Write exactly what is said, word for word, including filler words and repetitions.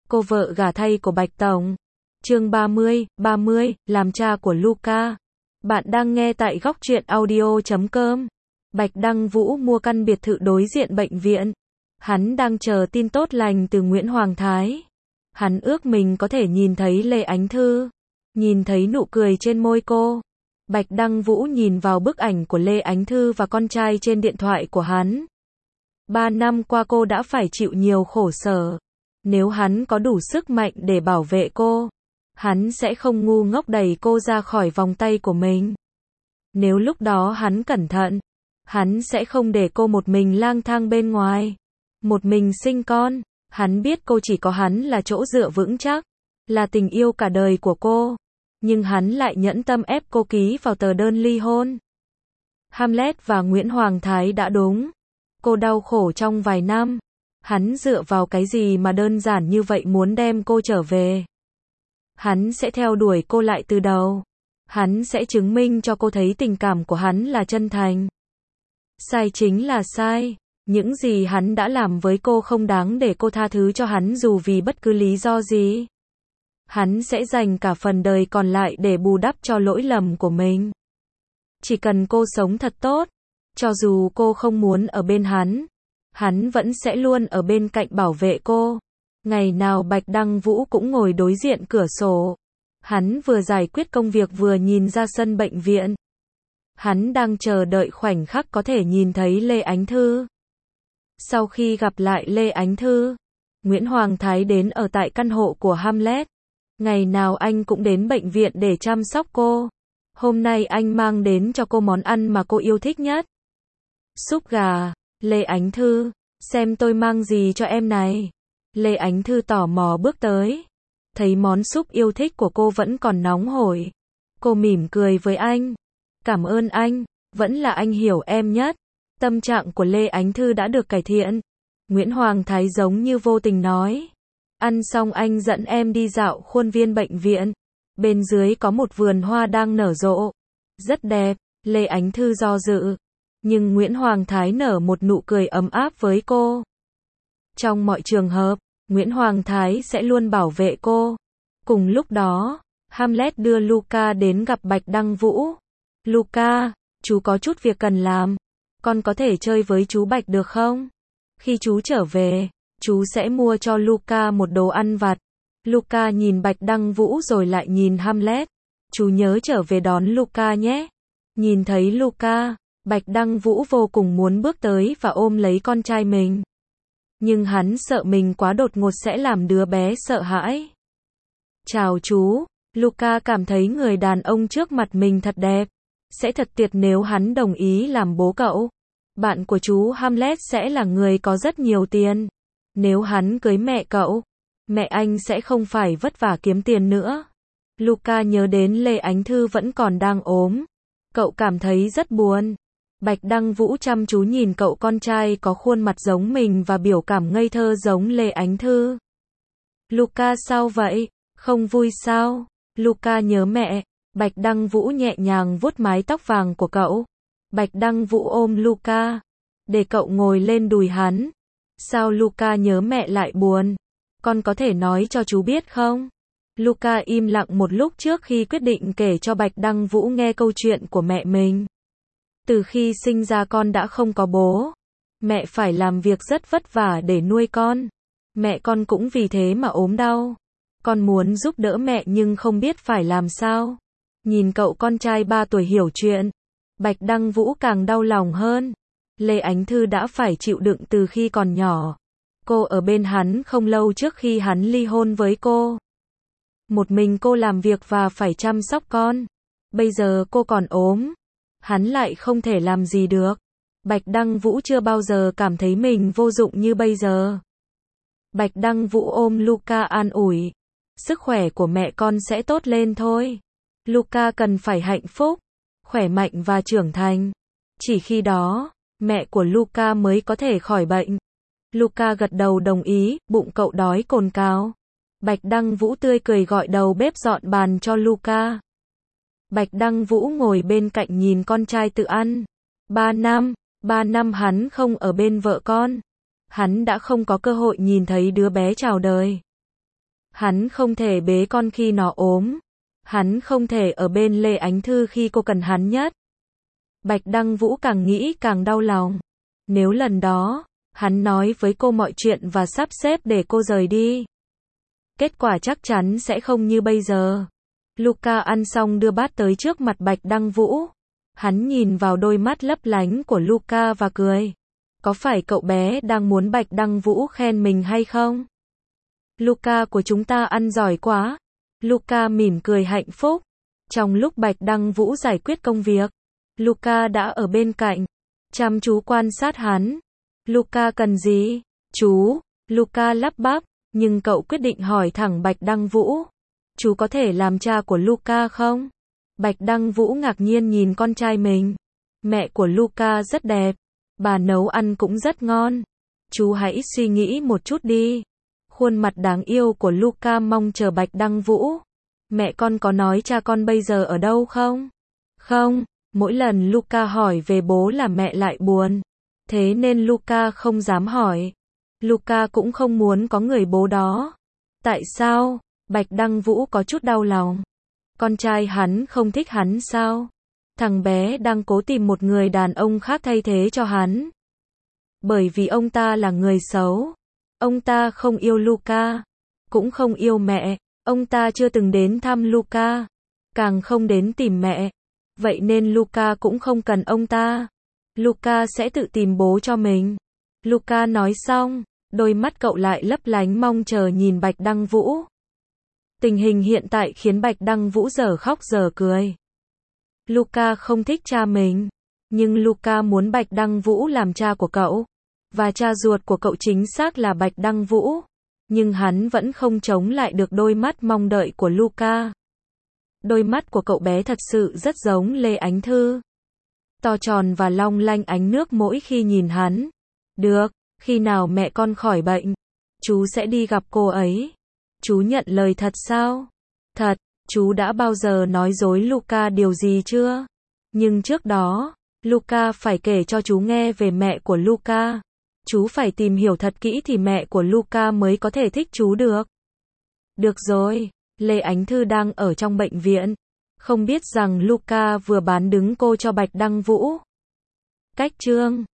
cô vợ gả thay của Bạch Tổng. Chương ba mươi, ba mươi, làm cha của Luca. Bạn đang nghe tại góc truyện audio chấm com. Bạch Đăng Vũ mua căn biệt thự đối diện bệnh viện. Hắn đang chờ tin tốt lành từ Nguyễn Hoàng Thái. Hắn ước mình có thể nhìn thấy Lê Ánh Thư, nhìn thấy nụ cười trên môi cô. Bạch Đăng Vũ nhìn vào bức ảnh của Lê Ánh Thư và con trai trên điện thoại của hắn. Ba năm qua cô đã phải chịu nhiều khổ sở. Nếu hắn có đủ sức mạnh để bảo vệ cô, hắn sẽ không ngu ngốc đẩy cô ra khỏi vòng tay của mình. Nếu lúc đó hắn cẩn thận, hắn sẽ không để cô một mình lang thang bên ngoài, một mình sinh con. Hắn biết cô chỉ có hắn là chỗ dựa vững chắc, là tình yêu cả đời của cô. Nhưng hắn lại nhẫn tâm ép cô ký vào tờ đơn ly hôn. Hamlet và Nguyễn Hoàng Thái đã đúng. Cô đau khổ trong vài năm. Hắn dựa vào cái gì mà đơn giản như vậy muốn đem cô trở về? Hắn sẽ theo đuổi cô lại từ đầu. Hắn sẽ chứng minh cho cô thấy tình cảm của hắn là chân thành. Sai chính là sai. Những gì hắn đã làm với cô không đáng để cô tha thứ cho hắn dù vì bất cứ lý do gì. Hắn sẽ dành cả phần đời còn lại để bù đắp cho lỗi lầm của mình. Chỉ cần cô sống thật tốt, cho dù cô không muốn ở bên hắn, hắn vẫn sẽ luôn ở bên cạnh bảo vệ cô. Ngày nào Bạch Đăng Vũ cũng ngồi đối diện cửa sổ. Hắn vừa giải quyết công việc vừa nhìn ra sân bệnh viện. Hắn đang chờ đợi khoảnh khắc có thể nhìn thấy Lê Ánh Thư. Sau khi gặp lại Lê Ánh Thư, Nguyễn Hoàng Thái đến ở tại căn hộ của Hamlet. Ngày nào anh cũng đến bệnh viện để chăm sóc cô. Hôm nay anh mang đến cho cô món ăn mà cô yêu thích nhất. Súp gà. Lê Ánh Thư, xem tôi mang gì cho em này. Lê Ánh Thư tò mò bước tới. Thấy món súp yêu thích của cô vẫn còn nóng hổi. Cô mỉm cười với anh. Cảm ơn anh, vẫn là anh hiểu em nhất. Tâm trạng của Lê Ánh Thư đã được cải thiện. Nguyễn Hoàng Thái giống như vô tình nói. Ăn xong anh dẫn em đi dạo khuôn viên bệnh viện. Bên dưới có một vườn hoa đang nở rộ. Rất đẹp. Lê Ánh Thư do dự. Nhưng Nguyễn Hoàng Thái nở một nụ cười ấm áp với cô. Trong mọi trường hợp, Nguyễn Hoàng Thái sẽ luôn bảo vệ cô. Cùng lúc đó, Hamlet đưa Luca đến gặp Bạch Đăng Vũ. Luca, chú có chút việc cần làm. Con có thể chơi với chú Bạch được không? Khi chú trở về, chú sẽ mua cho Luca một đồ ăn vặt. Luca nhìn Bạch Đăng Vũ rồi lại nhìn Hamlet. Chú nhớ trở về đón Luca nhé. Nhìn thấy Luca, Bạch Đăng Vũ vô cùng muốn bước tới và ôm lấy con trai mình. Nhưng hắn sợ mình quá đột ngột sẽ làm đứa bé sợ hãi. Chào chú, Luca cảm thấy người đàn ông trước mặt mình thật đẹp. Sẽ thật tuyệt nếu hắn đồng ý làm bố cậu. Bạn của chú Hamlet sẽ là người có rất nhiều tiền. Nếu hắn cưới mẹ cậu, mẹ anh sẽ không phải vất vả kiếm tiền nữa. Luca nhớ đến Lê Ánh Thư vẫn còn đang ốm. Cậu cảm thấy rất buồn. Bạch Đăng Vũ chăm chú nhìn cậu con trai có khuôn mặt giống mình và biểu cảm ngây thơ giống Lê Ánh Thư. Luca sao vậy? Không vui sao? Luca nhớ mẹ. Bạch Đăng Vũ nhẹ nhàng vuốt mái tóc vàng của cậu. Bạch Đăng Vũ ôm Luca, để cậu ngồi lên đùi hắn. Sao Luca nhớ mẹ lại buồn? Con có thể nói cho chú biết không? Luca im lặng một lúc trước khi quyết định kể cho Bạch Đăng Vũ nghe câu chuyện của mẹ mình. Từ khi sinh ra con đã không có bố. Mẹ phải làm việc rất vất vả để nuôi con. Mẹ con cũng vì thế mà ốm đau. Con muốn giúp đỡ mẹ nhưng không biết phải làm sao. Nhìn cậu con trai ba tuổi hiểu chuyện, Bạch Đăng Vũ càng đau lòng hơn. Lê Ánh Thư đã phải chịu đựng từ khi còn nhỏ. Cô ở bên hắn không lâu trước khi hắn ly hôn với cô. Một mình cô làm việc và phải chăm sóc con. Bây giờ cô còn ốm. Hắn lại không thể làm gì được. Bạch Đăng Vũ chưa bao giờ cảm thấy mình vô dụng như bây giờ. Bạch Đăng Vũ ôm Luca an ủi. Sức khỏe của mẹ con sẽ tốt lên thôi. Luca cần phải hạnh phúc, khỏe mạnh và trưởng thành. Chỉ khi đó, mẹ của Luca mới có thể khỏi bệnh. Luca gật đầu đồng ý, bụng cậu đói cồn cào. Bạch Đăng Vũ tươi cười gọi đầu bếp dọn bàn cho Luca. Bạch Đăng Vũ ngồi bên cạnh nhìn con trai tự ăn. Ba năm, ba năm hắn không ở bên vợ con. Hắn đã không có cơ hội nhìn thấy đứa bé chào đời. Hắn không thể bế con khi nó ốm. Hắn không thể ở bên Lê Ánh Thư khi cô cần hắn nhất. Bạch Đăng Vũ càng nghĩ càng đau lòng. Nếu lần đó, hắn nói với cô mọi chuyện và sắp xếp để cô rời đi, kết quả chắc chắn sẽ không như bây giờ. Luca ăn xong đưa bát tới trước mặt Bạch Đăng Vũ. Hắn nhìn vào đôi mắt lấp lánh của Luca và cười. Có phải cậu bé đang muốn Bạch Đăng Vũ khen mình hay không? Luca của chúng ta ăn giỏi quá. Luca mỉm cười hạnh phúc. Trong lúc Bạch Đăng Vũ giải quyết công việc, Luca đã ở bên cạnh, chăm chú quan sát hắn. Luca cần gì? Chú, Luca lắp bắp, nhưng cậu quyết định hỏi thẳng Bạch Đăng Vũ. Chú có thể làm cha của Luca không? Bạch Đăng Vũ ngạc nhiên nhìn con trai mình. Mẹ của Luca rất đẹp. Bà nấu ăn cũng rất ngon. Chú hãy suy nghĩ một chút đi. Khuôn mặt đáng yêu của Luca mong chờ Bạch Đăng Vũ. Mẹ con có nói cha con bây giờ ở đâu không? Không, mỗi lần Luca hỏi về bố là mẹ lại buồn. Thế nên Luca không dám hỏi. Luca cũng không muốn có người bố đó. Tại sao? Bạch Đăng Vũ có chút đau lòng. Con trai hắn không thích hắn sao? Thằng bé đang cố tìm một người đàn ông khác thay thế cho hắn. Bởi vì ông ta là người xấu. Ông ta không yêu Luca, cũng không yêu mẹ. Ông ta chưa từng đến thăm Luca, càng không đến tìm mẹ. Vậy nên Luca cũng không cần ông ta. Luca sẽ tự tìm bố cho mình. Luca nói xong, đôi mắt cậu lại lấp lánh mong chờ nhìn Bạch Đăng Vũ. Tình hình hiện tại khiến Bạch Đăng Vũ giờ khóc giờ cười. Luca không thích cha mình, nhưng Luca muốn Bạch Đăng Vũ làm cha của cậu. Và cha ruột của cậu chính xác là Bạch Đăng Vũ. Nhưng hắn vẫn không chống lại được đôi mắt mong đợi của Luca. Đôi mắt của cậu bé thật sự rất giống Lê Ánh Thư. To tròn và long lanh ánh nước mỗi khi nhìn hắn. Được, khi nào mẹ con khỏi bệnh, chú sẽ đi gặp cô ấy. Chú nhận lời thật sao? Thật, chú đã bao giờ nói dối Luca điều gì chưa? Nhưng trước đó, Luca phải kể cho chú nghe về mẹ của Luca. Chú phải tìm hiểu thật kỹ thì mẹ của Luca mới có thể thích chú được. Được rồi, Lê Ánh Thư đang ở trong bệnh viện. Không biết rằng Luca vừa bán đứng cô cho Bạch Đăng Vũ. Cách chương